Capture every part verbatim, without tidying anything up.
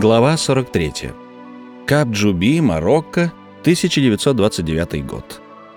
Глава сорок третья. Кап-Джуби, Марокко, тысяча девятьсот двадцать девятый год.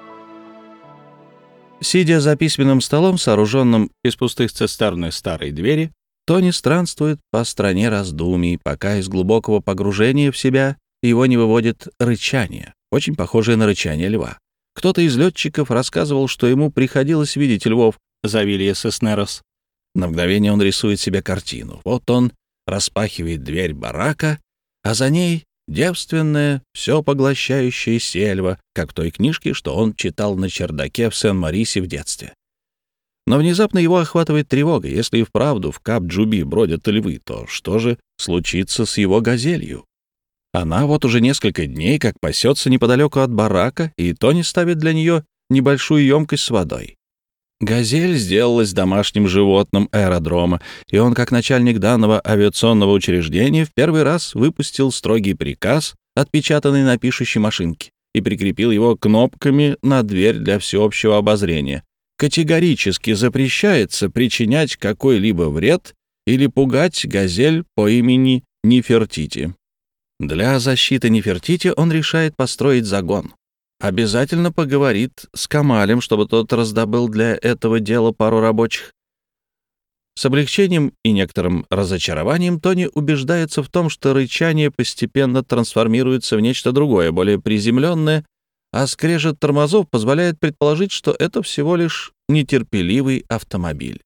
Сидя за письменным столом, сооруженным из пустых цистерн и старой двери, Тони странствует по стране раздумий, пока из глубокого погружения в себя его не выводит рычание, очень похожее на рычание льва. Кто-то из летчиков рассказывал, что ему приходилось видеть львов за Вилья Сеснерос. На мгновение он рисует себе картину. Вот он распахивает дверь барака, а за ней девственная, все поглощающая сельва, как в той книжке, что он читал на чердаке в Сен-Марисе в детстве. Но внезапно его охватывает тревога. Если и вправду в Кап-Джуби бродят львы, то что же случится с его газелью? Она вот уже несколько дней как пасется неподалеку от барака, и Тони ставит для нее небольшую емкость с водой. Газель сделалась домашним животным аэродрома, и он, как начальник данного авиационного учреждения, в первый раз выпустил строгий приказ, отпечатанный на пишущей машинке, и прикрепил его кнопками на дверь для всеобщего обозрения. Категорически запрещается причинять какой-либо вред или пугать газель по имени Нефертити. Для защиты Нефертити он решает построить загон. Обязательно поговорит с Камалем, чтобы тот раздобыл для этого дела пару рабочих. С облегчением и некоторым разочарованием Тони убеждается в том, что рычание постепенно трансформируется в нечто другое, более приземленное, а скрежет тормозов позволяет предположить, что это всего лишь нетерпеливый автомобиль.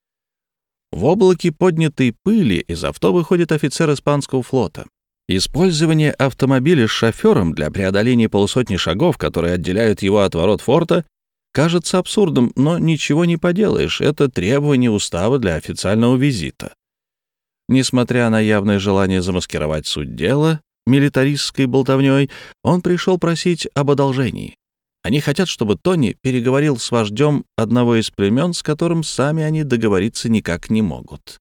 В облаке поднятой пыли из авто выходит офицер испанского флота. Использование автомобиля с шофером для преодоления полусотни шагов, которые отделяют его от ворот форта, кажется абсурдным, но ничего не поделаешь, это требование устава для официального визита. Несмотря на явное желание замаскировать суть дела милитаристской болтовней, он пришел просить об одолжении. Они хотят, чтобы Тони переговорил с вождем одного из племен, с которым сами они договориться никак не могут.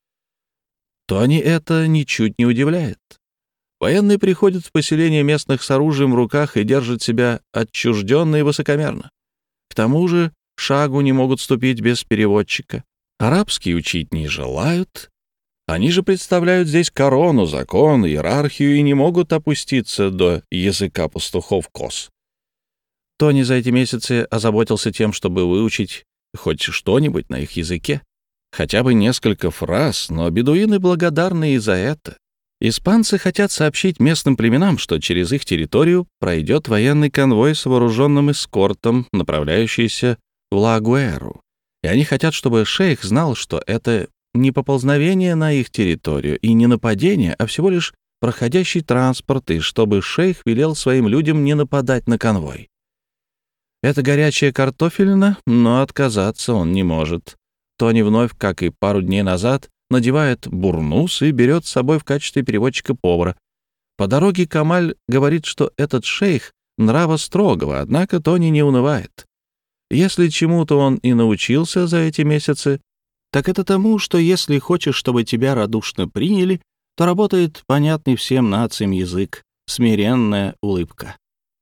Тони это ничуть не удивляет. Военные приходят в поселение местных с оружием в руках и держат себя отчужденно и высокомерно. К тому же шагу не могут ступить без переводчика. Арабский учить не желают. Они же представляют здесь корону, закон, иерархию и не могут опуститься до языка пастухов-коз. Тони за эти месяцы озаботился тем, чтобы выучить хоть что-нибудь на их языке. Хотя бы несколько фраз, но бедуины благодарны и за это. Испанцы хотят сообщить местным племенам, что через их территорию пройдет военный конвой с вооруженным эскортом, направляющийся в Ла-Гуэру. И они хотят, чтобы шейх знал, что это не поползновение на их территорию и не нападение, а всего лишь проходящий транспорт, и чтобы шейх велел своим людям не нападать на конвой. Это горячая картофелина, но отказаться он не может. Тони вновь, как и пару дней назад, надевает бурнус и берет с собой в качестве переводчика повара. По дороге Камаль говорит, что этот шейх нрава строгого, однако Тони не унывает. Если чему-то он и научился за эти месяцы, так это тому, что если хочешь, чтобы тебя радушно приняли, то работает понятный всем нациям язык, смиренная улыбка.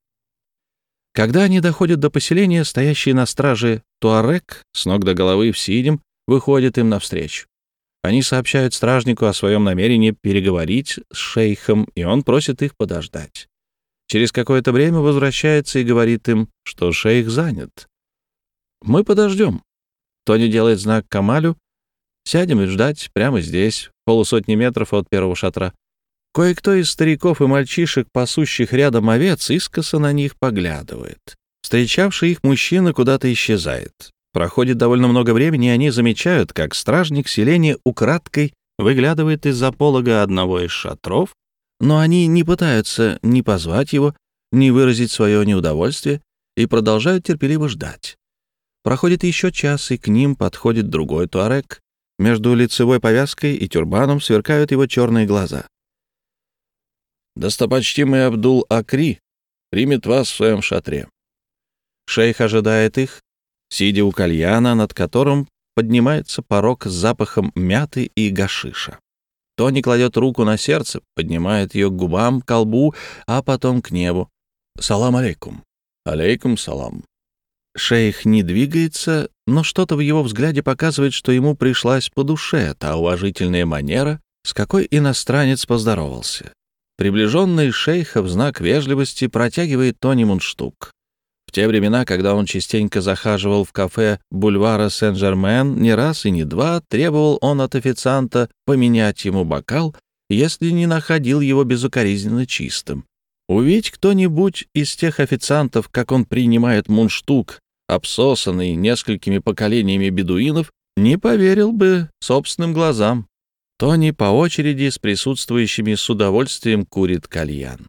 Когда они доходят до поселения, стоящий на страже туарек, с ног до головы в синем, выходит им навстречу. Они сообщают стражнику о своем намерении переговорить с шейхом, и он просит их подождать. Через какое-то время возвращается и говорит им, что шейх занят. «Мы подождем». Тони делает знак Камалю. «Сядем и ждать прямо здесь, в полусотни метров от первого шатра». Кое-кто из стариков и мальчишек, пасущих рядом овец, искоса на них поглядывает. Встречавший их мужчина куда-то исчезает. Проходит довольно много времени, и они замечают, как стражник селения украдкой выглядывает из-за полога одного из шатров, но они не пытаются ни позвать его, ни выразить свое неудовольствие и продолжают терпеливо ждать. Проходит еще час, и к ним подходит другой туарек. Между лицевой повязкой и тюрбаном сверкают его черные глаза. «Достопочтимый Абдул-Акри примет вас в своем шатре». Шейх ожидает их, сидя у кальяна, над которым поднимается порог с запахом мяты и гашиша. Тони кладет руку на сердце, поднимает ее к губам, к колбу, а потом к небу. «Салам алейкум». «Алейкум салам». Шейх не двигается, но что-то в его взгляде показывает, что ему пришлась по душе та уважительная манера, С какой иностранец поздоровался? Приближенный шейха в знак вежливости протягивает Тони мундштук. В те времена, когда он частенько захаживал в кафе бульвара Сен-Жермен, не раз и не два требовал он от официанта поменять ему бокал, если не находил его безукоризненно чистым. Увидеть кто-нибудь из тех официантов, как он принимает мундштук, обсосанный несколькими поколениями бедуинов, не поверил бы собственным глазам. Тони по очереди с присутствующими с удовольствием курит кальян.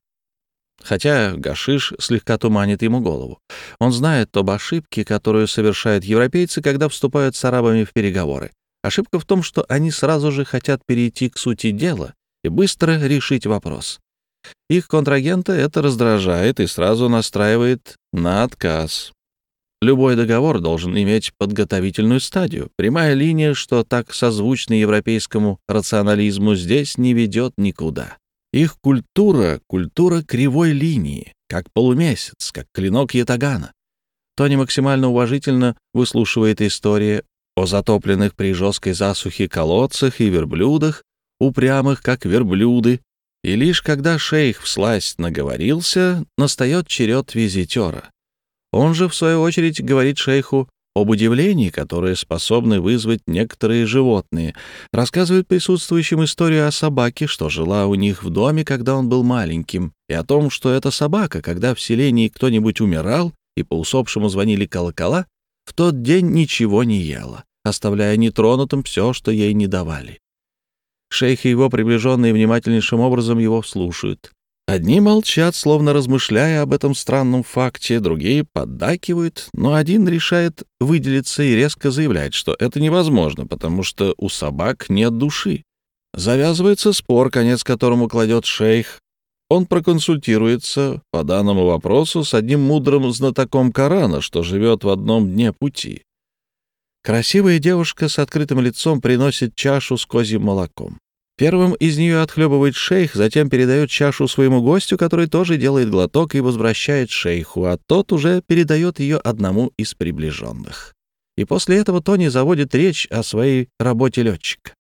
Хотя гашиш слегка туманит ему голову. Он знает об ошибке, которую совершают европейцы, когда вступают с арабами в переговоры. Ошибка в том, что они сразу же хотят перейти к сути дела и быстро решить вопрос. Их контрагента это раздражает и сразу настраивает на отказ. Любой договор должен иметь подготовительную стадию. Прямая линия, что так созвучна европейскому рационализму, здесь не ведет никуда. Их культура — культура кривой линии, как полумесяц, как клинок ятагана. Тони максимально уважительно выслушивает истории о затопленных при жесткой засухе колодцах и верблюдах, упрямых, как верблюды, и лишь когда шейх всласть наговорился, настает черед визитера. Он же, в свою очередь, говорит шейху об удивлении, которое способны вызвать некоторые животные, рассказывает присутствующим историю о собаке, что жила у них в доме, когда он был маленьким, и о том, что эта собака, когда в селении кто-нибудь умирал и по усопшему звонили колокола, в тот день ничего не ела, оставляя нетронутым все, что ей не давали. Шейх и его приближенные внимательнейшим образом его слушают. Одни молчат, словно размышляя об этом странном факте, другие поддакивают, но один решает выделиться и резко заявляет, что это невозможно, потому что у собак нет души. Завязывается спор, конец которому кладет шейх. Он проконсультируется по данному вопросу с одним мудрым знатоком Корана, что живет в одном дне пути. Красивая девушка с открытым лицом приносит чашу с козьим молоком. Первым из нее отхлебывает шейх, затем передает чашу своему гостю, который тоже делает глоток и возвращает шейху, а тот уже передает ее одному из приближенных. И после этого Тони заводит речь о своей работе летчика.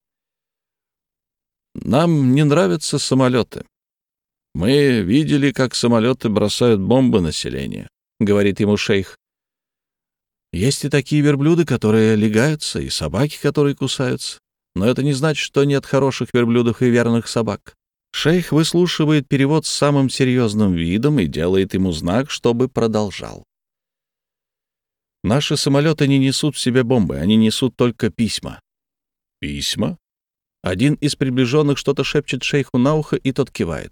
«Нам не нравятся самолеты. Мы видели, как самолеты бросают бомбы на селение», — говорит ему шейх. «Есть и такие верблюды, которые лягаются, и собаки, которые кусаются. Но это не значит, что нет хороших верблюдов и верных собак». Шейх выслушивает перевод с самым серьезным видом и делает ему знак, чтобы продолжал. «Наши самолеты не несут в себе бомбы, они несут только письма». «Письма?» Один из приближенных что-то шепчет шейху на ухо, и тот кивает.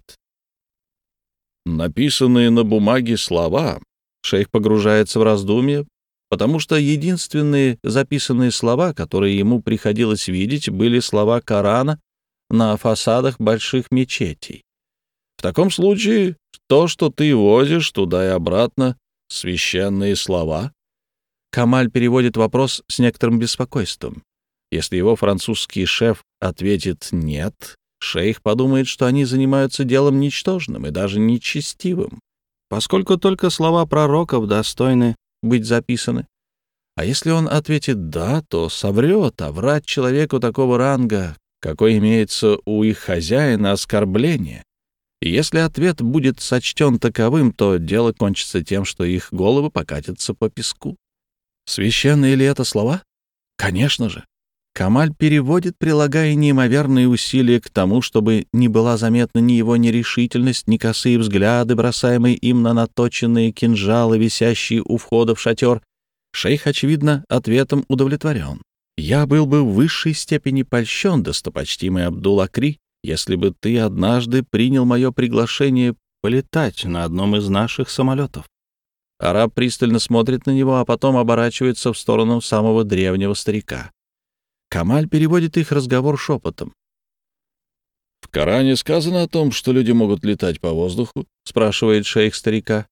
«Написанные на бумаге слова». Шейх погружается в раздумье, потому что единственные записанные слова, которые ему приходилось видеть, были слова Корана на фасадах больших мечетей. В таком случае то, что ты возишь туда и обратно, священные слова. Камаль переводит вопрос с некоторым беспокойством. Если его французский шеф ответит «нет», шейх подумает, что они занимаются делом ничтожным и даже нечестивым, поскольку только слова пророков достойны быть записаны. А если он ответит «да», то соврет, а врать человеку такого ранга, какой имеется у их хозяина, оскорбление. И если ответ будет сочтен таковым, то дело кончится тем, что их головы покатятся по песку. Священные ли это слова? Конечно же. Камаль переводит, прилагая неимоверные усилия к тому, чтобы не была заметна ни его нерешительность, ни косые взгляды, бросаемые им на наточенные кинжалы, висящие у входа в шатер. Шейх, очевидно, ответом удовлетворен. «Я был бы в высшей степени польщен, достопочтимый Абдул-Акри, если бы ты однажды принял мое приглашение полетать на одном из наших самолетов». Араб пристально смотрит на него, а потом оборачивается в сторону самого древнего старика. Камаль переводит их разговор шепотом. «В Коране сказано о том, что люди могут летать по воздуху?» — спрашивает шейх старика.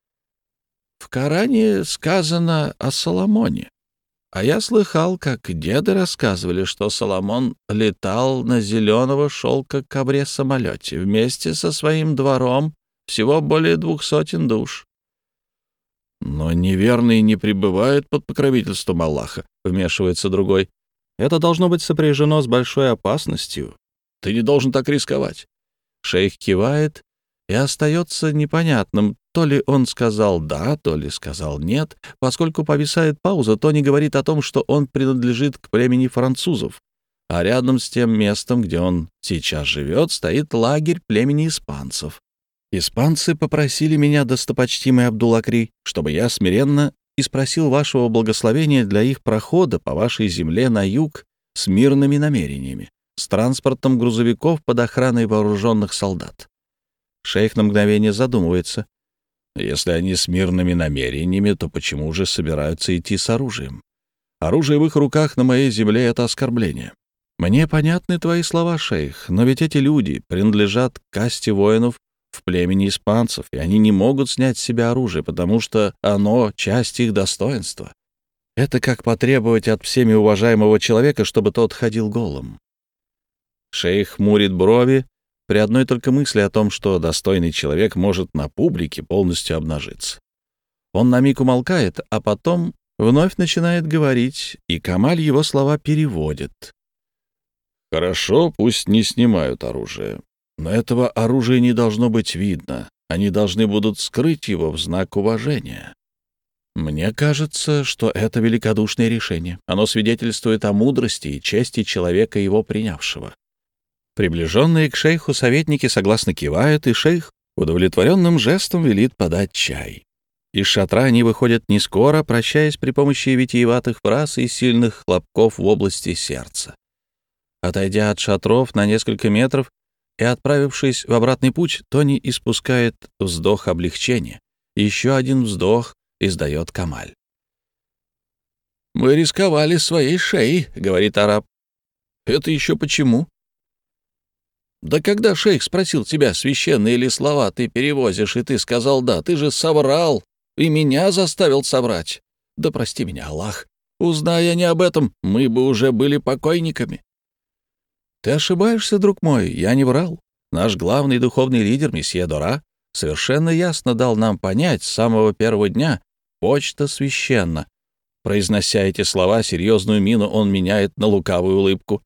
«В Коране сказано о Соломоне. А я слыхал, как деды рассказывали, что Соломон летал на зеленого шелка ковре-самолете вместе со своим двором, всего более двух сотен душ». «Но неверные не пребывают под покровительством Аллаха», — вмешивается другой. «Это должно быть сопряжено с большой опасностью. Ты не должен так рисковать». Шейх кивает, и остается непонятным, то ли он сказал «да», то ли сказал «нет». Поскольку повисает пауза, Тони говорит о том, что он принадлежит к племени французов, а рядом с тем местом, где он сейчас живет, стоит лагерь племени испанцев. «Испанцы попросили меня, достопочтимый Абдул-Акри, чтобы я смиренно и спросил вашего благословения для их прохода по вашей земле на юг с мирными намерениями, с транспортом грузовиков под охраной вооруженных солдат». Шейх на мгновение задумывается. Если они с мирными намерениями, то почему же собираются идти с оружием? Оружие в их руках на моей земле — это оскорбление. Мне понятны твои слова, шейх, но ведь эти люди принадлежат к касте воинов в племени испанцев, и они не могут снять с себя оружие, потому что оно — часть их достоинства. Это как потребовать от всеми уважаемого человека, чтобы тот ходил голым. Шейх хмурит брови при одной только мысли о том, что достойный человек может на публике полностью обнажиться. Он на миг умолкает, а потом вновь начинает говорить, и Камаль его слова переводит. «Хорошо, пусть не снимают оружие. Но этого оружия не должно быть видно. Они должны будут скрыть его в знак уважения. Мне кажется, что это великодушное решение. Оно свидетельствует о мудрости и чести человека, его принявшего». Приближенные к шейху советники согласно кивают, и шейх удовлетворенным жестом велит подать чай. Из шатра они выходят не скоро, прощаясь при помощи витиеватых фраз и сильных хлопков в области сердца. Отойдя от шатров на несколько метров и отправившись в обратный путь, Тони испускает вздох облегчения. Еще один вздох издает Камаль. «Мы рисковали своей шеей», — говорит араб. «Это еще почему?» «Да когда шейх спросил тебя, священные ли слова ты перевозишь, и ты сказал «да», ты же соврал, и меня заставил соврать. Да прости меня, Аллах. Узная не об этом, мы бы уже были покойниками». «Ты ошибаешься, друг мой, я не врал. Наш главный духовный лидер, месье Дора, совершенно ясно дал нам понять с самого первого дня: почта священна». Произнося эти слова, серьезную мину он меняет на лукавую улыбку.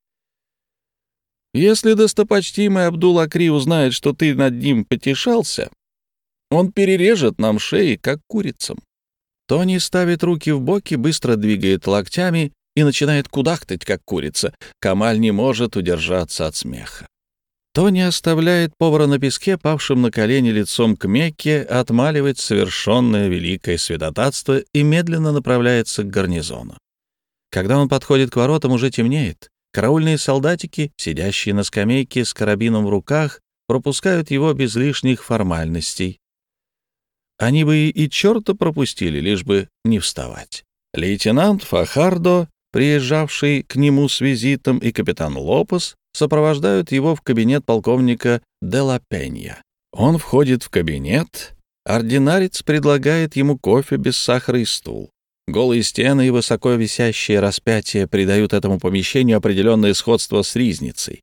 «Если достопочтимый Абдул-Акри узнает, что ты над ним потешался, он перережет нам шеи, как курицам». Тони ставит руки в боки, быстро двигает локтями и начинает кудахтать, как курица. Камаль не может удержаться от смеха. Тони оставляет повара на песке, павшим на колени лицом к Мекке, отмаливать совершенное великое святотатство и медленно направляется к гарнизону. Когда он подходит к воротам, уже темнеет. Караульные солдатики, сидящие на скамейке с карабином в руках, пропускают его без лишних формальностей. Они бы и черта пропустили, лишь бы не вставать. Лейтенант Фахардо, приезжавший к нему с визитом, и капитан Лопес сопровождают его в кабинет полковника де ла Пенья. Он входит в кабинет, ординарец предлагает ему кофе без сахара и стул. Голые стены и высоко висящие распятия придают этому помещению определенное сходство с ризницей.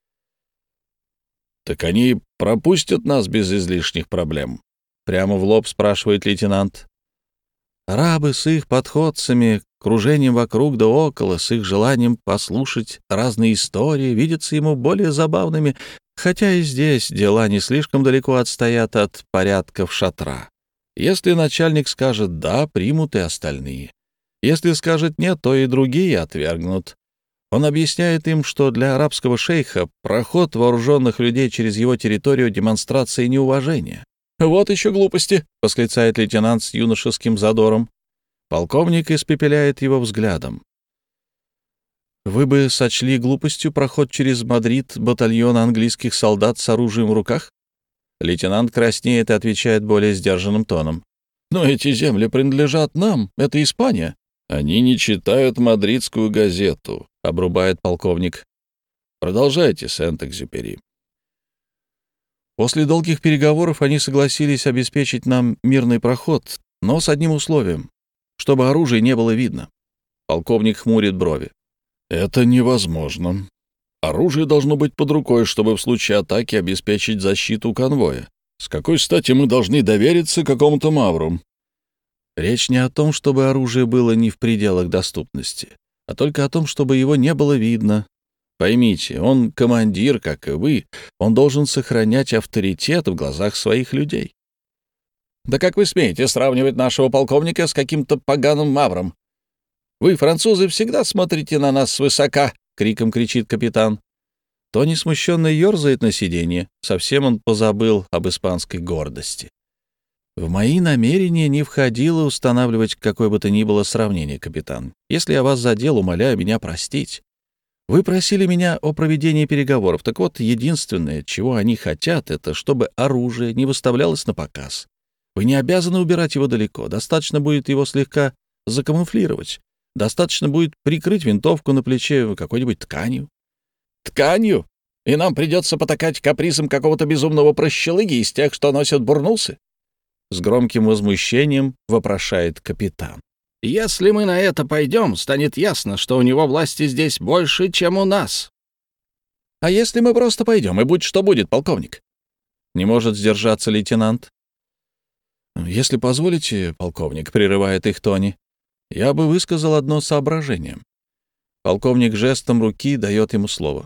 «Так они пропустят нас без излишних проблем?» — прямо в лоб спрашивает лейтенант. Арабы с их подходцами, кружением вокруг да около, с их желанием послушать разные истории, видятся ему более забавными, хотя и здесь дела не слишком далеко отстоят от порядков шатра. Если начальник скажет «да», примут и остальные. Если скажет «нет», то и другие отвергнут. Он объясняет им, что для арабского шейха проход вооруженных людей через его территорию — демонстрация неуважения. «Вот еще глупости!» — восклицает лейтенант с юношеским задором. Полковник испепеляет его взглядом. «Вы бы сочли глупостью проход через Мадрид батальона английских солдат с оружием в руках?» Лейтенант краснеет и отвечает более сдержанным тоном. «Но эти земли принадлежат нам, это Испания». «Они не читают мадридскую газету», — обрубает полковник. «Продолжайте, Сент-Экзюпери». После долгих переговоров они согласились обеспечить нам мирный проход, но с одним условием — чтобы оружие не было видно. Полковник хмурит брови. «Это невозможно. Оружие должно быть под рукой, чтобы в случае атаки обеспечить защиту конвоя. С какой стати мы должны довериться какому-то мавру?» Речь не о том, чтобы оружие было не в пределах доступности, а только о том, чтобы его не было видно. Поймите, он командир, как и вы. Он должен сохранять авторитет в глазах своих людей. Да как вы смеете сравнивать нашего полковника с каким-то поганым мавром? Вы, французы, всегда смотрите на нас свысока, — криком кричит капитан. Тони смущенно ерзает на сиденье. Совсем он позабыл об испанской гордости. В мои намерения не входило устанавливать какое бы то ни было сравнение, капитан. Если я вас задел, умоляю меня простить. Вы просили меня о проведении переговоров. Так вот, единственное, чего они хотят, это чтобы оружие не выставлялось на показ. Вы не обязаны убирать его далеко. Достаточно будет его слегка закамуфлировать. Достаточно будет прикрыть винтовку на плече какой-нибудь тканью. Тканью? И нам придется потакать капризом какого-то безумного прощелыги из тех, что носят бурнусы? С громким возмущением вопрошает капитан. Если мы на это пойдем, станет ясно, что у него власти здесь больше, чем у нас. А если мы просто пойдем, и будь что будет, полковник? Не может сдержаться лейтенант. Если позволите, полковник, прерывает их Тони, я бы высказал одно соображение. Полковник жестом руки дает ему слово.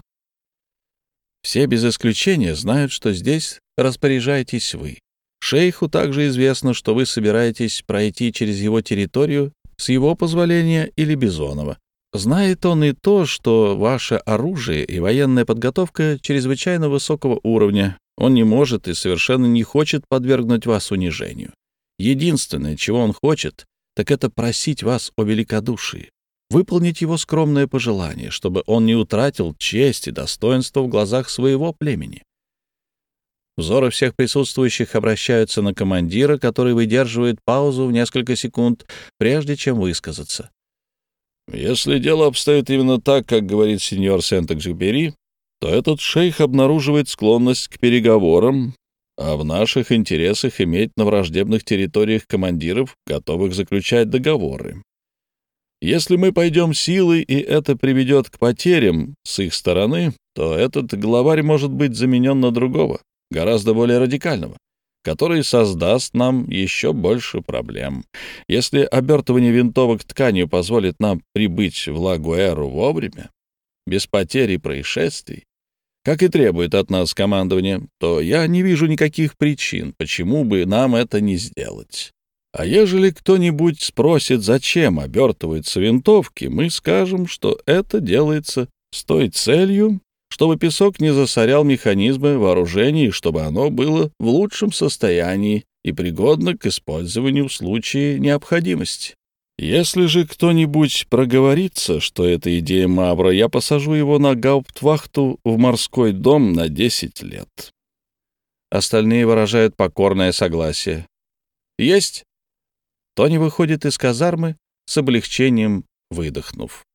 Все без исключения знают, что здесь распоряжаетесь вы. Шейху также известно, что вы собираетесь пройти через его территорию с его позволения или Бизонова. Знает он и то, что ваше оружие и военная подготовка чрезвычайно высокого уровня. Он не может и совершенно не хочет подвергнуть вас унижению. Единственное, чего он хочет, так это просить вас о великодушии, выполнить его скромное пожелание, чтобы он не утратил честь и достоинство в глазах своего племени. Взоры всех присутствующих обращаются на командира, который выдерживает паузу в несколько секунд, прежде чем высказаться. «Если дело обстоит именно так, как говорит сеньор Сент-Экзюпери, то этот шейх обнаруживает склонность к переговорам, а в наших интересах иметь на враждебных территориях командиров, готовых заключать договоры. Если мы пойдем силой, и это приведет к потерям с их стороны, то этот главарь может быть заменен на другого, гораздо более радикального, который создаст нам еще больше проблем. Если обертывание винтовок тканью позволит нам прибыть в Ла-Гуэру вовремя, без потерь и происшествий, как и требует от нас командование, то я не вижу никаких причин, почему бы нам это не сделать. А ежели кто-нибудь спросит, зачем обертываются винтовки, мы скажем, что это делается с той целью, чтобы песок не засорял механизмы вооружений, чтобы оно было в лучшем состоянии и пригодно к использованию в случае необходимости. Если же кто-нибудь проговорится, что это идея Мавра, я посажу его на гауптвахту в морской дом на десять лет. Остальные выражают покорное согласие. Есть. Тони выходит из казармы с облегчением выдохнув.